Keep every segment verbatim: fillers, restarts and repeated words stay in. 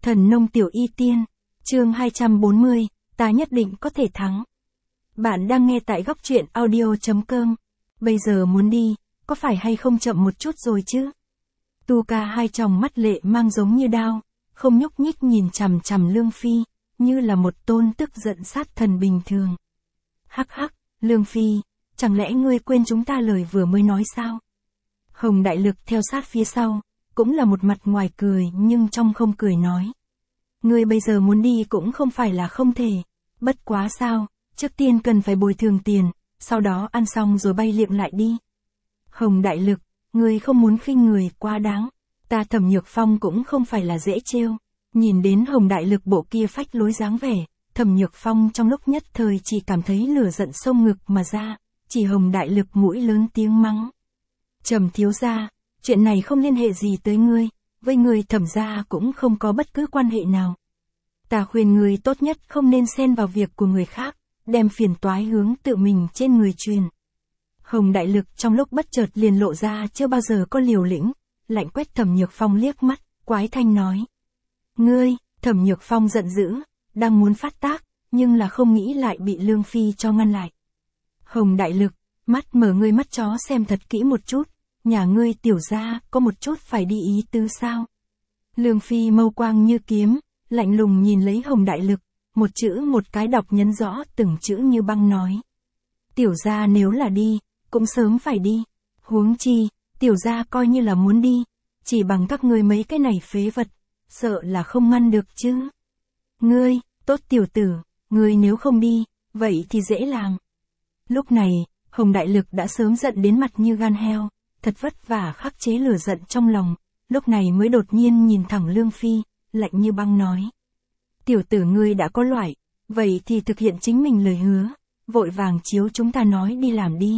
Thần nông tiểu y tiên, chương hai trăm bốn mươi, ta nhất định có thể thắng. Bạn đang nghe tại góc truyện audio chấm com. Bây giờ muốn đi, có phải hay không chậm một chút rồi chứ? Tu Ca hai tròng mắt lệ mang giống như đao, không nhúc nhích nhìn chằm chằm Lương Phi, như là một tôn tức giận sát thần bình thường. Hắc hắc, Lương Phi, chẳng lẽ ngươi quên chúng ta lời vừa mới nói sao? Hồng Đại Lực theo sát phía sau, cũng là một mặt ngoài cười nhưng trong không cười nói. Ngươi bây giờ muốn đi cũng không phải là không thể, bất quá sao, trước tiên cần phải bồi thường tiền, sau đó ăn xong rồi bay liệng lại đi. Hồng Đại Lực, ngươi không muốn khinh người quá đáng, ta Thẩm Nhược Phong cũng không phải là dễ trêu. Nhìn đến Hồng Đại Lực bộ kia phách lối dáng vẻ, Thẩm Nhược Phong trong lúc nhất thời chỉ cảm thấy lửa giận sông ngực mà ra, chỉ Hồng Đại Lực mũi lớn tiếng mắng. Trầm thiếu gia, chuyện này không liên hệ gì tới ngươi, với ngươi Thẩm gia cũng không có bất cứ quan hệ nào. Ta khuyên ngươi tốt nhất không nên xen vào việc của người khác, đem phiền toái hướng tự mình trên người truyền. Hồng Đại Lực trong lúc bất chợt liền lộ ra chưa bao giờ có liều lĩnh, lạnh quét Thẩm Nhược Phong liếc mắt, quái thanh nói. Ngươi, Thẩm Nhược Phong giận dữ, đang muốn phát tác, nhưng là không nghĩ lại bị Lương Phi cho ngăn lại. Hồng Đại Lực, mắt mở ngươi mắt chó xem thật kỹ một chút, nhà ngươi tiểu gia có một chút phải đi ý tứ sao? Lương Phi mâu quang như kiếm, lạnh lùng nhìn lấy Hồng Đại Lực, một chữ một cái đọc nhấn rõ từng chữ như băng nói. Tiểu gia nếu là đi, cũng sớm phải đi, huống chi, tiểu gia coi như là muốn đi, chỉ bằng các ngươi mấy cái này phế vật, sợ là không ngăn được chứ. Ngươi, tốt tiểu tử, ngươi nếu không đi, vậy thì dễ làm. Lúc này, Hồng Đại Lực đã sớm giận đến mặt như gan heo, thật vất vả khắc chế lửa giận trong lòng, lúc này mới đột nhiên nhìn thẳng Lương Phi, lạnh như băng nói. Tiểu tử ngươi đã có loại, vậy thì thực hiện chính mình lời hứa, vội vàng chiếu chúng ta nói đi làm đi.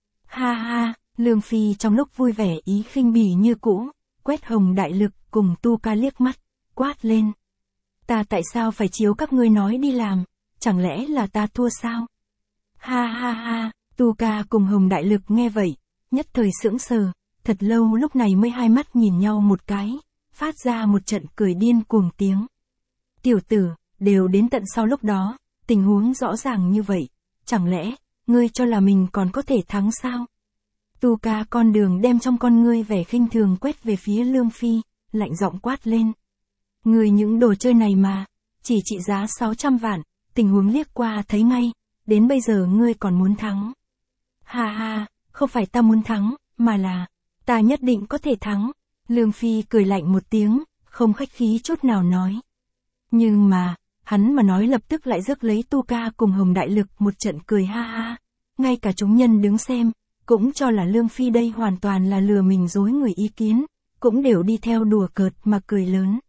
Ha ha, Lương Phi trong lúc vui vẻ ý khinh bỉ như cũ, quét Hồng Đại Lực cùng Tu Ca liếc mắt, quát lên. Ta tại sao phải chiếu các ngươi nói đi làm, chẳng lẽ là ta thua sao? Ha ha ha, Tu Ca cùng Hồng Đại Lực nghe vậy, nhất thời sững sờ, thật lâu lúc này mới hai mắt nhìn nhau một cái, phát ra một trận cười điên cuồng tiếng. Tiểu tử, đều đến tận sau lúc đó, tình huống rõ ràng như vậy, chẳng lẽ, ngươi cho là mình còn có thể thắng sao? Tu Ca con đường đem trong con ngươi vẻ khinh thường quét về phía Lương Phi, lạnh giọng quát lên. Ngươi những đồ chơi này mà, chỉ trị giá sáu trăm vạn, tình huống liếc qua thấy ngay, đến bây giờ ngươi còn muốn thắng. Ha ha, không phải ta muốn thắng, mà là, ta nhất định có thể thắng. Lương Phi cười lạnh một tiếng, không khách khí chút nào nói. Nhưng mà, hắn mà nói lập tức lại rước lấy Tu Ca cùng Hồng Đại Lực một trận cười ha ha. Ngay cả chúng nhân đứng xem, cũng cho là Lương Phi đây hoàn toàn là lừa mình dối người ý kiến, cũng đều đi theo đùa cợt mà cười lớn.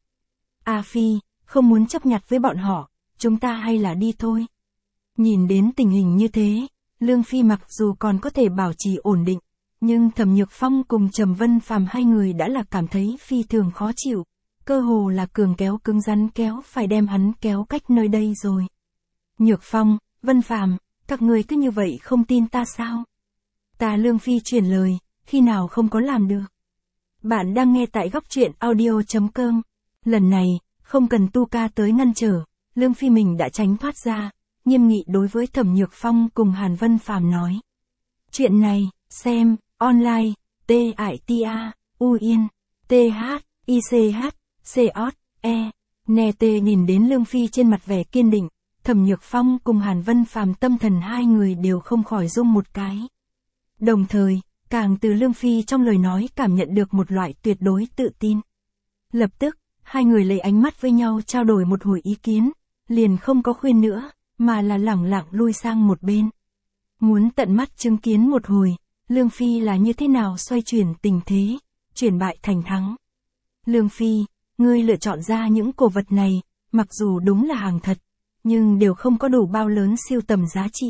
A Phi, không muốn chấp nhặt với bọn họ, chúng ta hay là đi thôi. Nhìn đến tình hình như thế, Lương Phi mặc dù còn có thể bảo trì ổn định, nhưng Thẩm Nhược Phong cùng Trầm Vân Phàm hai người đã là cảm thấy phi thường khó chịu, cơ hồ là cường kéo cứng rắn kéo phải đem hắn kéo cách nơi đây rồi. Nhược Phong, Vân Phàm, các người cứ như vậy không tin ta sao? Ta Lương Phi chuyển lời, khi nào không có làm được. Bạn đang nghe tại góc truyện audio chấm com. Lần này, không cần Tu Ca tới ngăn trở, Lương Phi mình đã tránh thoát ra, nghiêm nghị đối với Thẩm Nhược Phong cùng Hàn Vân Phàm nói. Chuyện này, xem, online, T I T A, U Yên, T H, I C H, C O T, E, nè tê nhìn đến Lương Phi trên mặt vẻ kiên định, Thẩm Nhược Phong cùng Hàn Vân Phàm tâm thần hai người đều không khỏi rung một cái. Đồng thời, càng từ Lương Phi trong lời nói cảm nhận được một loại tuyệt đối tự tin. Lập tức, hai người lấy ánh mắt với nhau trao đổi một hồi ý kiến, liền không có khuyên nữa, mà là lẳng lặng lui sang một bên. Muốn tận mắt chứng kiến một hồi, Lương Phi là như thế nào xoay chuyển tình thế, chuyển bại thành thắng. Lương Phi, ngươi lựa chọn ra những cổ vật này, mặc dù đúng là hàng thật, nhưng đều không có đủ bao lớn siêu tầm giá trị.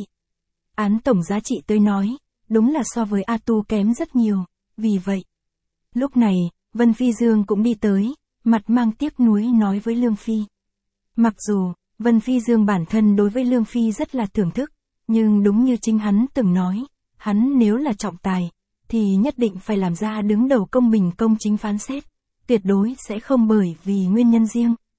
Án tổng giá trị tôi nói, đúng là so với A Tu kém rất nhiều, vì vậy. Lúc này, Vân Phi Dương cũng đi tới, mặt mang tiếc nuối nói với Lương Phi. Mặc dù, Vân Phi Dương bản thân đối với Lương Phi rất là thưởng thức, nhưng đúng như chính hắn từng nói, hắn nếu là trọng tài, thì nhất định phải làm ra đứng đầu công bình công chính phán xét, tuyệt đối sẽ không bởi vì nguyên nhân riêng,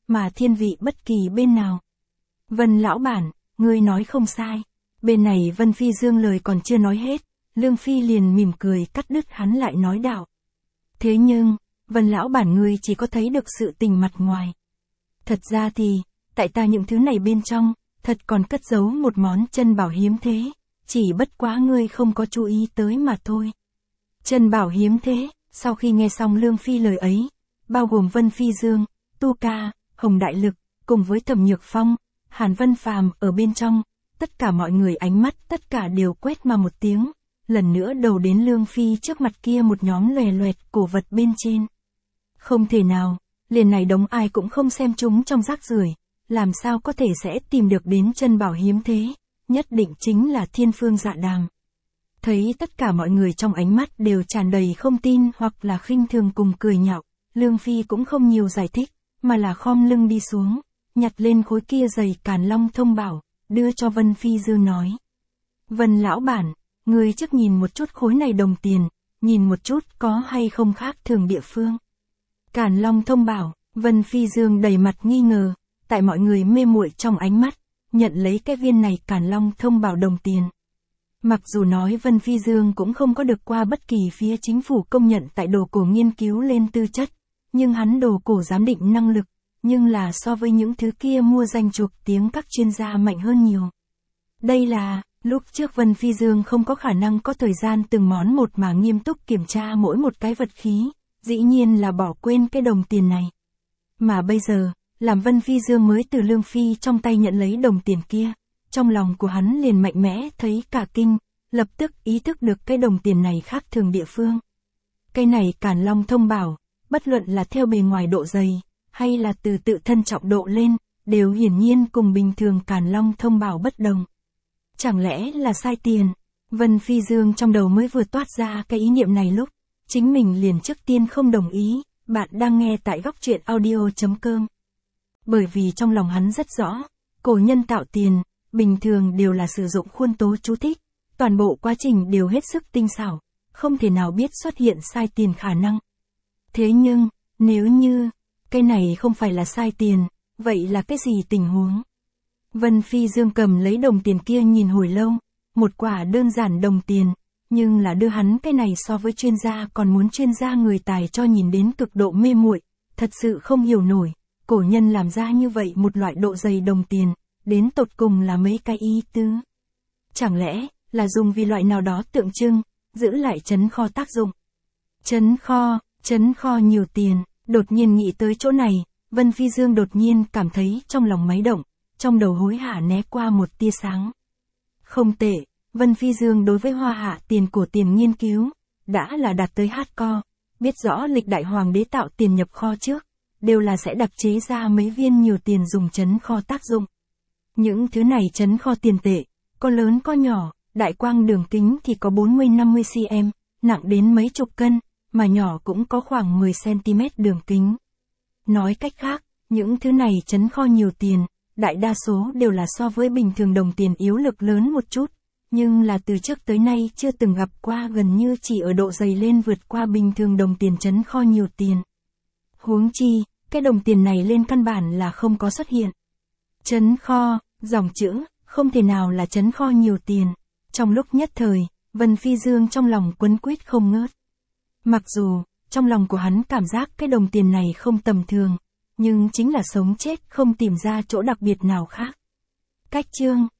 mà thiên vị bất kỳ bên nào. Vân lão bản, ngươi nói không sai. Bên này Vân Phi Dương lời còn chưa nói hết, Lương Phi liền mỉm cười cắt đứt hắn lại nói đạo. Thế nhưng, Vân lão bản ngươi chỉ có thấy được sự tình mặt ngoài. Thật ra thì, tại ta những thứ này bên trong, thật còn cất giấu một món chân bảo hiếm thế, chỉ bất quá ngươi không có chú ý tới mà thôi. Chân bảo hiếm thế, sau khi nghe xong Lương Phi lời ấy, bao gồm Vân Phi Dương, Tu Ca, Hồng Đại Lực, cùng với Thẩm Nhược Phong, Hàn Vân Phàm ở bên trong, tất cả mọi người ánh mắt tất cả đều quét mà một tiếng, lần nữa đầu đến Lương Phi trước mặt kia một nhóm lòe loẹt cổ vật bên trên. Không thể nào, liền này đống ai cũng không xem chúng trong rác rưởi, làm sao có thể sẽ tìm được đến chân bảo hiếm thế, nhất định chính là Thiên Phương Dạ Đàm. Thấy tất cả mọi người trong ánh mắt đều tràn đầy không tin hoặc là khinh thường cùng cười nhạo, Lương Phi cũng không nhiều giải thích, mà là khom lưng đi xuống, nhặt lên khối kia giày Càn Long thông bảo, đưa cho Vân Phi Dương nói. Vân lão bản, ngươi trước nhìn một chút khối này đồng tiền, nhìn một chút có hay không khác thường địa phương. Càn Long thông bảo, Vân Phi Dương đầy mặt nghi ngờ, tại mọi người mê muội trong ánh mắt, nhận lấy cái viên này Càn Long thông bảo đồng tiền. Mặc dù nói Vân Phi Dương cũng không có được qua bất kỳ phía chính phủ công nhận tại đồ cổ nghiên cứu lên tư chất, nhưng hắn đồ cổ giám định năng lực, nhưng là so với những thứ kia mua danh chuộc tiếng các chuyên gia mạnh hơn nhiều. Đây là, lúc trước Vân Phi Dương không có khả năng có thời gian từng món một mà nghiêm túc kiểm tra mỗi một cái vật khí, dĩ nhiên là bỏ quên cái đồng tiền này. Mà bây giờ, làm Vân Phi Dương mới từ Lương Phi trong tay nhận lấy đồng tiền kia, trong lòng của hắn liền mạnh mẽ thấy cả kinh, lập tức ý thức được cái đồng tiền này khác thường địa phương. Cái này Càn Long thông bảo, bất luận là theo bề ngoài độ dày, hay là từ tự thân trọng độ lên, đều hiển nhiên cùng bình thường Càn Long thông bảo bất đồng. Chẳng lẽ là sai tiền? Vân Phi Dương trong đầu mới vừa toát ra cái ý niệm này lúc, chính mình liền trước tiên không đồng ý, bạn đang nghe tại góc truyện audio chấm com. Bởi vì trong lòng hắn rất rõ, cổ nhân tạo tiền, bình thường đều là sử dụng khuôn tố chú thích, toàn bộ quá trình đều hết sức tinh xảo, không thể nào biết xuất hiện sai tiền khả năng. Thế nhưng, nếu như, cái này không phải là sai tiền, vậy là cái gì tình huống? Vân Phi Dương cầm lấy đồng tiền kia nhìn hồi lâu, một quả đơn giản đồng tiền, nhưng là đưa hắn cái này so với chuyên gia còn muốn chuyên gia người tài cho nhìn đến cực độ mê muội, thật sự không hiểu nổi, cổ nhân làm ra như vậy một loại độ dày đồng tiền, đến tột cùng là mấy cái ý tứ. Chẳng lẽ, là dùng vì loại nào đó tượng trưng, giữ lại trấn kho tác dụng. Trấn kho, trấn kho nhiều tiền, đột nhiên nghĩ tới chỗ này, Vân Phi Dương đột nhiên cảm thấy trong lòng máy động, trong đầu hối hả né qua một tia sáng. Không tệ, Vân Phi Dương đối với hoa hạ tiền cổ tiền nghiên cứu, đã là đạt tới hardcore, biết rõ lịch đại hoàng đế tạo tiền nhập kho trước, đều là sẽ đặc chế ra mấy viên nhiều tiền dùng trấn kho tác dụng. Những thứ này trấn kho tiền tệ, có lớn có nhỏ, đại quang đường kính thì có bốn mươi năm mươi xăng-ti-mét, nặng đến mấy chục cân, mà nhỏ cũng có khoảng mười xăng-ti-mét đường kính. Nói cách khác, những thứ này trấn kho nhiều tiền, đại đa số đều là so với bình thường đồng tiền yếu lực lớn một chút, nhưng là từ trước tới nay chưa từng gặp qua, gần như chỉ ở độ dày lên vượt qua bình thường đồng tiền trấn kho nhiều tiền. Huống chi, cái đồng tiền này lên căn bản là không có xuất hiện. Trấn kho, dòng chữ, không thể nào là trấn kho nhiều tiền. Trong lúc nhất thời, Vân Phi Dương trong lòng quấn quýt không ngớt. Mặc dù, trong lòng của hắn cảm giác cái đồng tiền này không tầm thường, nhưng chính là sống chết không tìm ra chỗ đặc biệt nào khác. Cách chương